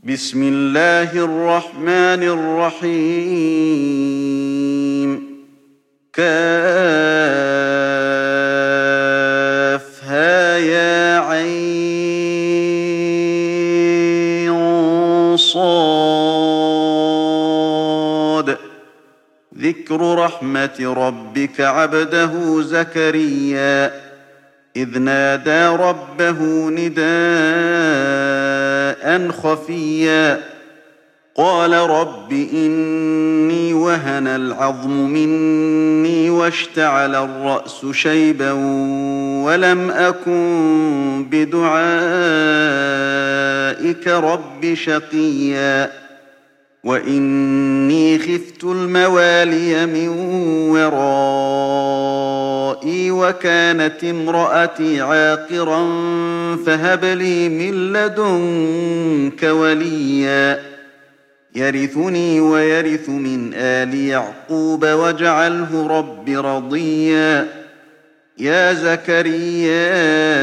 بسم الله الرحمن الرحيم كافها يا عين صاد ذكر رحمة ربك عبده زكريا إذ نادى ربه نداء خفيا قال رب إني وهن العظم مني واشتعل الرأس شيبا ولم أكن بدعائك رب شقيا وإني خفت الموالي من ورائي وكانت امرأتي عاقرا فهب لي من لدنك وليا يرثني ويرث من آل يعقوب واجعله رب رضيا يا زكريا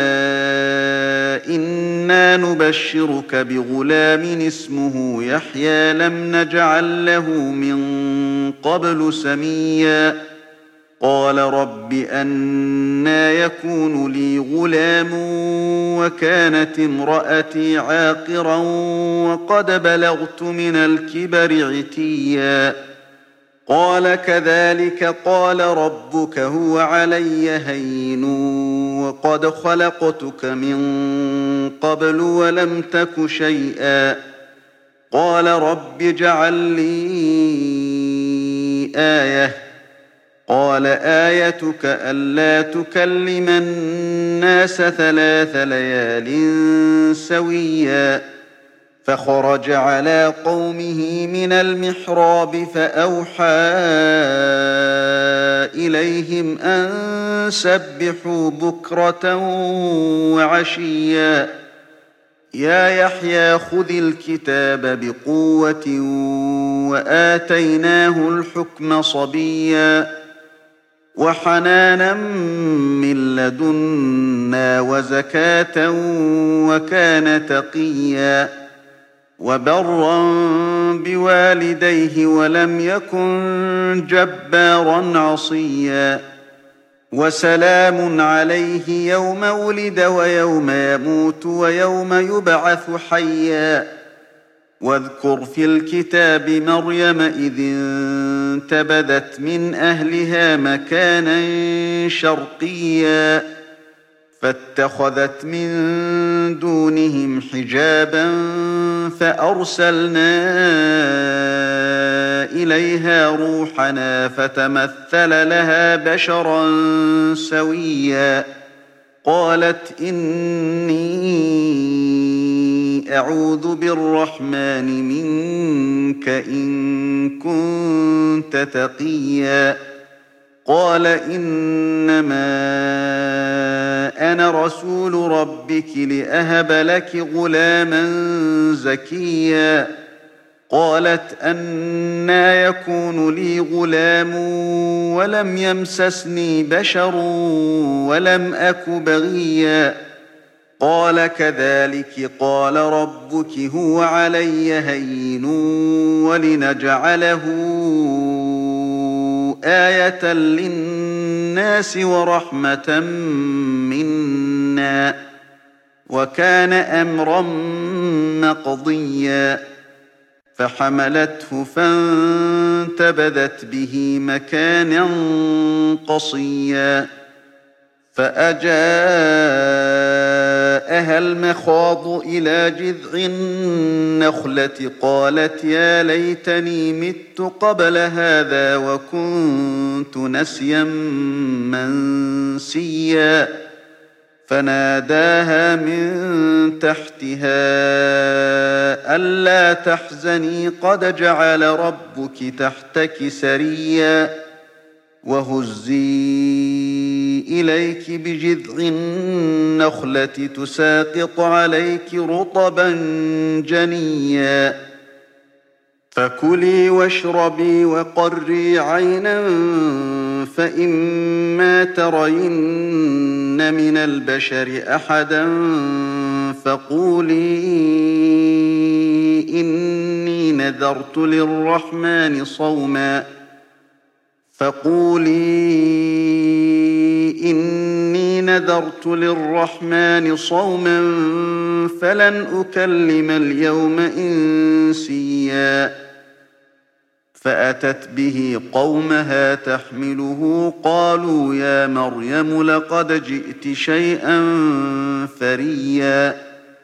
إنا نبشرك بغلام اسمه يحيى لم نجعل له من قبل سميا قال رب أنى يكون لي غلام وكانت امرأتي عاقرا وقد بلغت من الكبر عتيا قال كذلك قال ربك هو علي هين وقد خلقتك من قبل ولم تك شيئا قال رب اجعل لي آية قال آيتك ألا تكلم الناس 3 ليال سويا فخرج على قومه من المحراب فأوحى إليهم أن سبحوا بكرة وعشيا يا يحيى خذ الكتاب بقوة وآتيناه الحكم صبيا وحنانا من لدنا وزكاة وكان تقيا وبرا بوالديه ولم يكن جبارا عصيا وسلام عليه يوم ولد ويوم يموت ويوم يبعث حيا واذكر في الكتاب مريم إذ انتبذت من أهلها مكانا شرقيا فاتخذت من دونهم حجابا فأرسلنا إليها روحنا فتمثل لها بشرا سويا قالت إني أعوذ بالرحمن منك إن كنت تقيا قال إنما أنا رسول ربك لأهب لك غلاما زكيا قالت أنى يكون لي غلام ولم يمسسني بشر ولم أك بغيا قال كذلك قال ربك هو علي هين ولنجعله آية للناس ورحمة منا وكان أمرا مقضيا فحملته فانتبذت به مكانا قصيا فأجاءها المخاض إلى جذع النخلة قالت يا ليتني مت قبل هذا وكنت نسيا منسيا فناداها من تحتها ألا تحزني قد جعل ربك تحتك سريا وهزي إليك بجذع النخلة تساقط عليك رطبا جنيا فكلي واشربي وقري عينا فإما ترين من البشر أحدا فقولي إني نذرت للرحمن صوما فلن أكلم اليوم إنسيا فأتت به قومها تحمله قالوا يا مريم لقد جئت شيئا فريا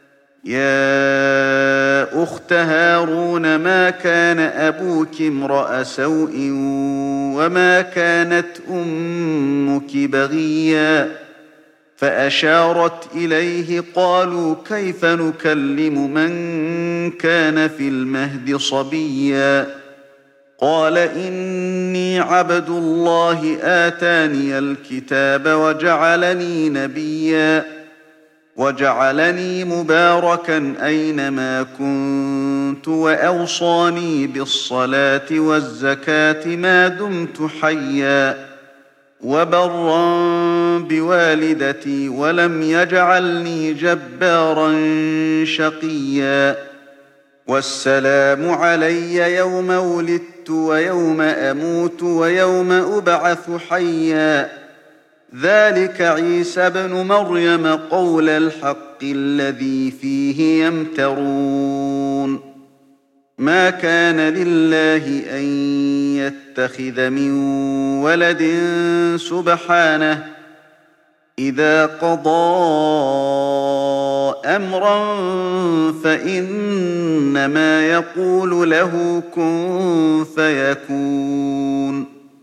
يا أخت هارون ما كان أبوك امرأ سوء وما كانت أمك بغيا فأشارت إليه قالوا كيف نكلم من كان في المهد صبيا قال إني عبد الله آتاني الكتاب وجعلني نبيا وجعلني مباركا أينما كنت وأوصاني بالصلاة والزكاة ما دمت حيا وبرا بوالدتي ولم يجعلني جبارا شقيا والسلام علي يوم ولدت ويوم أموت ويوم أبعث حيا ذلك عيسى بن مريم قول الحق الذي فيه يمترون ما كان لله أن يتخذ من ولد سبحانه إذا قضى أمرا فإنما يقول له كن فيكون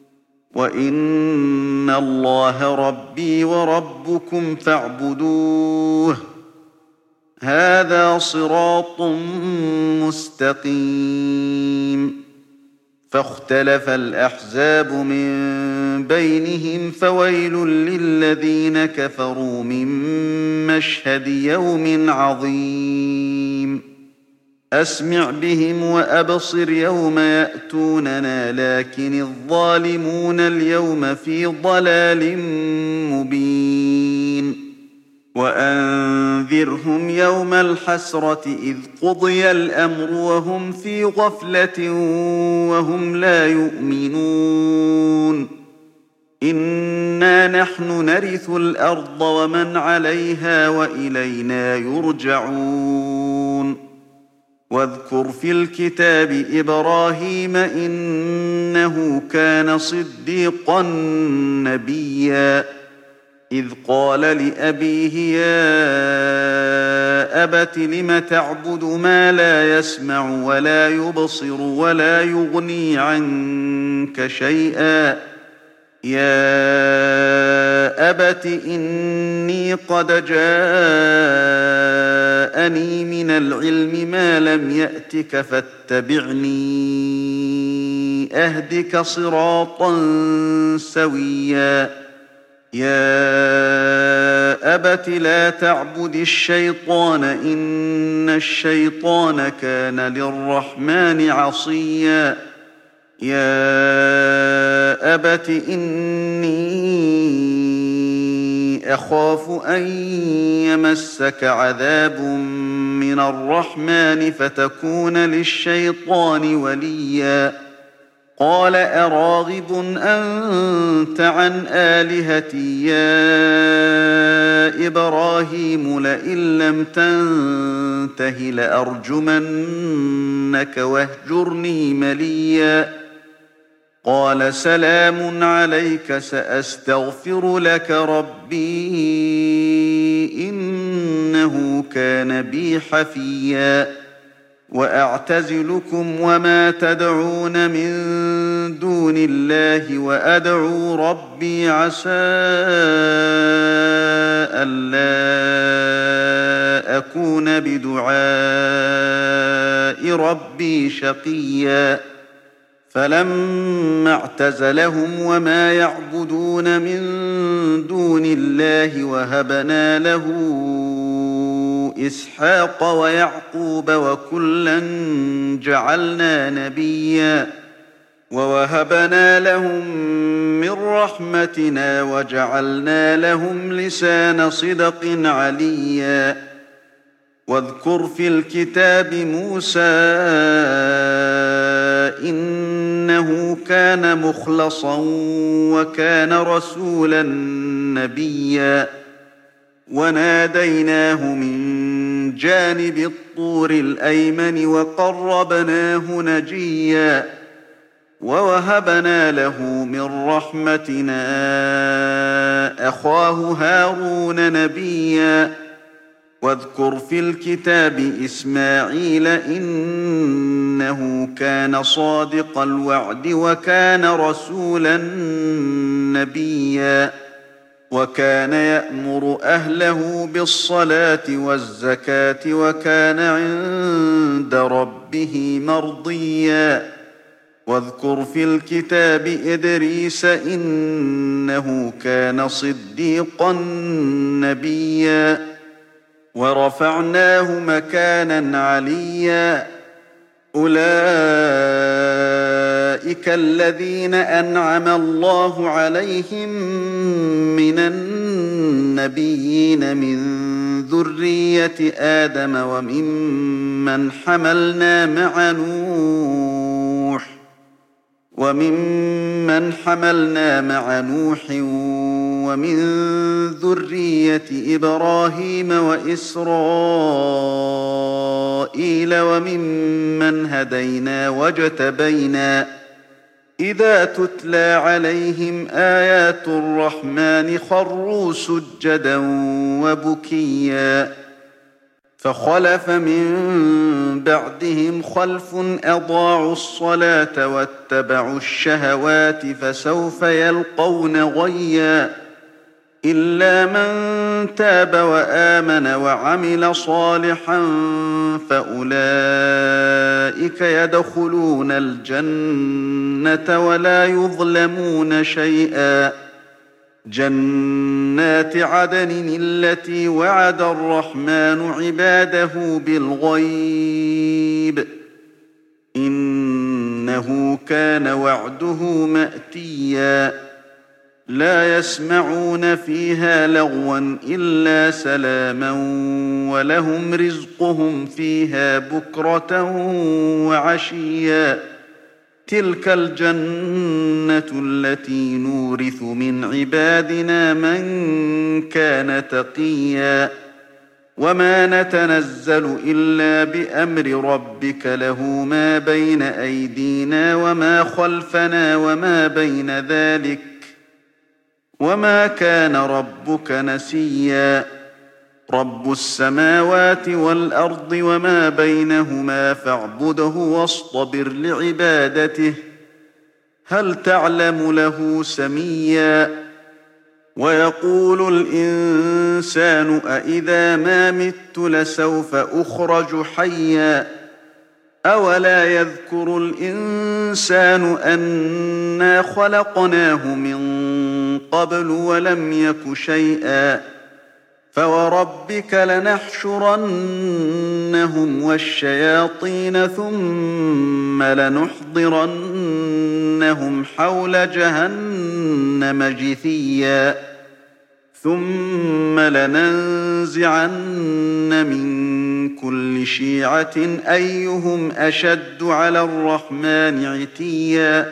وإن الله ربي وربكم فاعبدوه هذا صراط مستقيم فاختلف الأحزاب من بينهم فويل للذين كفروا من مشهد يوم عظيم أسمع بهم وأبصر يوم يأتوننا لكن الظالمون اليوم في ضلال مبين وأنذرهم يوم الحسرة إذ قضي الأمر وهم في غفلة وهم لا يؤمنون إنا نحن نرث الأرض ومن عليها وإلينا يرجعون واذكر في الكتاب إبراهيم إنه كان صديقا نبيا إذ قال لأبيه يا أبت لم تعبد ما لا يسمع ولا يبصر ولا يغني عنك شيئا يا أبت إني قد جاءني من العلم ما لم يأتك فاتبعني أهدك صراطا سويا يا أبت لا تعبد الشيطان إن الشيطان كان للرحمن عصيا يا أبت إني أخاف أن يمسك عذاب من الرحمن فتكون للشيطان وليا قال أراغب أنت عن آلهتي يا إبراهيم لئن لم تنته لأرجمنك واهجرني مليا قال سلام عليك سأستغفر لك ربي إنه كان بي حفيا وأعتزلكم وما تدعون من دون الله وأدعو ربي عسى ألا أكون بدعاء ربي شقيا فلما اعتزلهم وما يعبدون من دون الله وهبنا له إسحاق ويعقوب وكلا جعلنا نبيا ووهبنا لهم من رحمتنا وجعلنا لهم لسان صدق عليا واذكر في الكتاب موسى إنه كان مخلصا وكان رسولا نبيا وناديناه من جانب الطور الأيمن وقربناه نجيا ووهبنا له من رحمتنا أخاه هارون نبيا واذكر في الكتاب إسماعيل إنه كان صادق الوعد وكان رسولا نبيا وكان يأمر أهله بالصلاة والزكاة وكان عند ربه مرضيا واذكر في الكتاب إدريس إنه كان صديقا نبيا ورفعناه مكانا عليا أولئك الذين أنعم الله عليهم من النبيين من ذرية آدم وممن حملنا مع نوح ومن ذرية إبراهيم وإسرائيل وممن هدينا واجتبينا إذا تتلى عليهم آيات الرحمن خروا سجدا وبكيا فخلف من بعدهم خلف أضاعوا الصلاة واتبعوا الشهوات فسوف يلقون غيا إلا من تاب وآمن وعمل صالحا فأولئك يدخلون الجنة ولا يظلمون شيئا جنات عدن التي وعد الرحمن عباده بالغيب إنه كان وعده مأتيا لا يسمعون فيها لغوا إلا سلاما ولهم رزقهم فيها بكرة وعشيا تلك الجنة التي نورث من عبادنا من كان تقيا وما نتنزل إلا بأمر ربك له ما بين أيدينا وما خلفنا وما بين ذلك وما كان ربك نسيا رب السماوات والأرض وما بينهما فاعبده واصطبر لعبادته هل تعلم له سميا ويقول الإنسان أإذا ما مت لسوف أخرج حيا أولا يذكر الإنسان أنا خلقناه من قبل ولم يك شيئا فوربك لنحشرنهم والشياطين ثم لنحضرنهم حول جهنم جثيا ثم لننزعن من كل شيعة أيهم أشد على الرحمن عتيا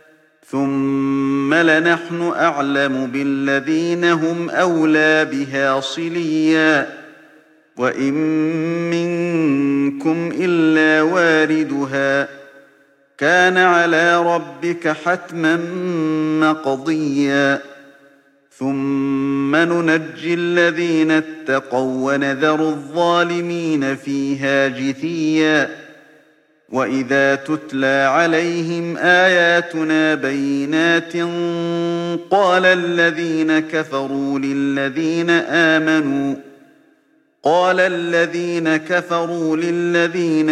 ثم لنحن أعلم بالذين هم أولى بها صليا وإن منكم إلا واردها كان على ربك حتما مقضيا ثم ننجي الذين اتقوا ونذر الظالمين فيها جثيا وإذا تتلى عليهم آياتنا بينات قال الذين كفروا للذين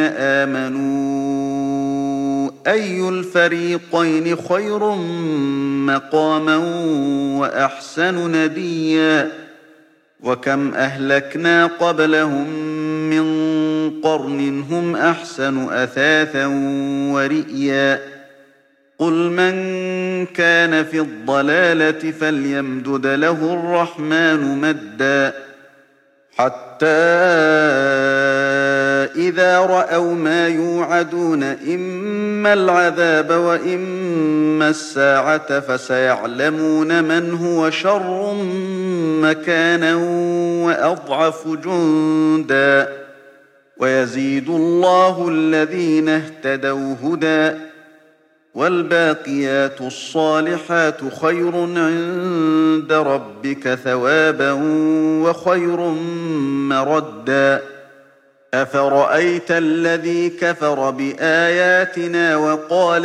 آمنوا أي الفريقين خير مقاما وأحسن نديا وكم أهلكنا قبلهم من قرن هم أحسن أثاثا ورئيا قل من كان في الضلالة فليمدد له الرحمن مدا حتى إذا رأوا ما يوعدون إما العذاب وإما الساعة فسيعلمون من هو شر مكانا وأضعف جندا ويزيد الله الذين اهتدوا هدى والباقيات الصالحات خير عند ربك ثوابا وخير مردا أفرأيت الذي كفر بآياتنا وقال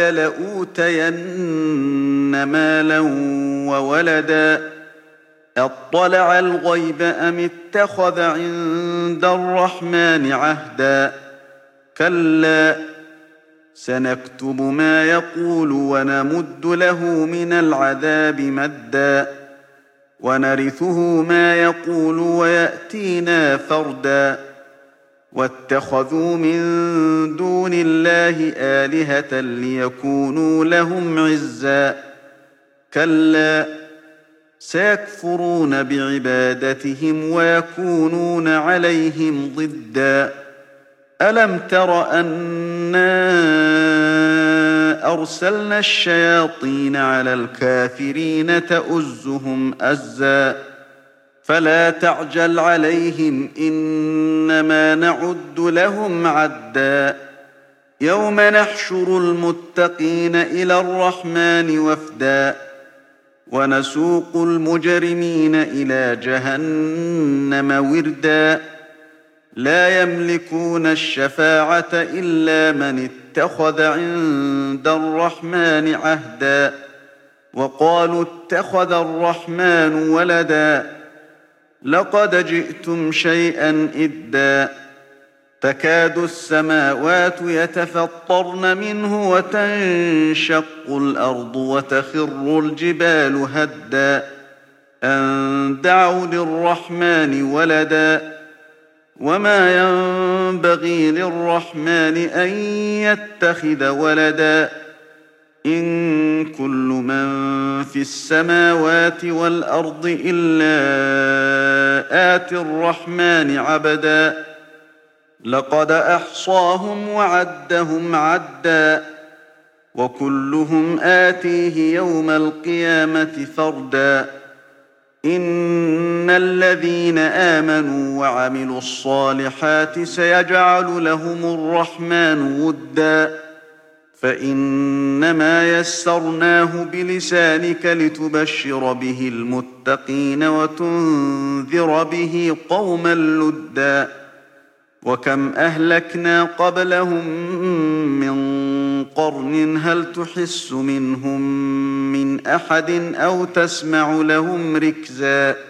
لأوتين مالا وولدا أطلع الغيب أم اتخذ عند الرحمن عهدا كلا سنكتب ما يقول ونمد له من العذاب مدا ونرثه ما يقول ويأتينا فردا واتخذوا من دون الله آلهة ليكونوا لهم عزا كلا سيكفرون بعبادتهم ويكونون عليهم ضدا ألم تر أنا أرسلنا الشياطين على الكافرين تؤزهم أزا فلا تعجل عليهم إنما نعد لهم عدا يوم نحشر المتقين إلى الرحمن وفدا ونسوق المجرمين إلى جهنم وردا لا يملكون الشفاعة إلا من اتخذ عند الرحمن عهدا وقالوا اتخذ الرحمن ولدا لقد جئتم شيئا إدا تكاد السماوات يتفطرن منه وتنشق الأرض وتخر الجبال هدا أن دعوا للرحمن ولدا وما ينبغي للرحمن أن يتخذ ولدا إن كل من في السماوات والأرض إلا آتي الرحمن عبدا لقد أحصاهم وعدهم عدا وكلهم آتيه يوم القيامة فردا إن الذين آمنوا وعملوا الصالحات سيجعل لهم الرحمن ودا فإنما يسرناه بلسانك لتبشر به المتقين وتنذر به قوما لدا وكم أهلكنا قبلهم من قرن هل تحس منهم من أحد أو تسمع لهم ركزا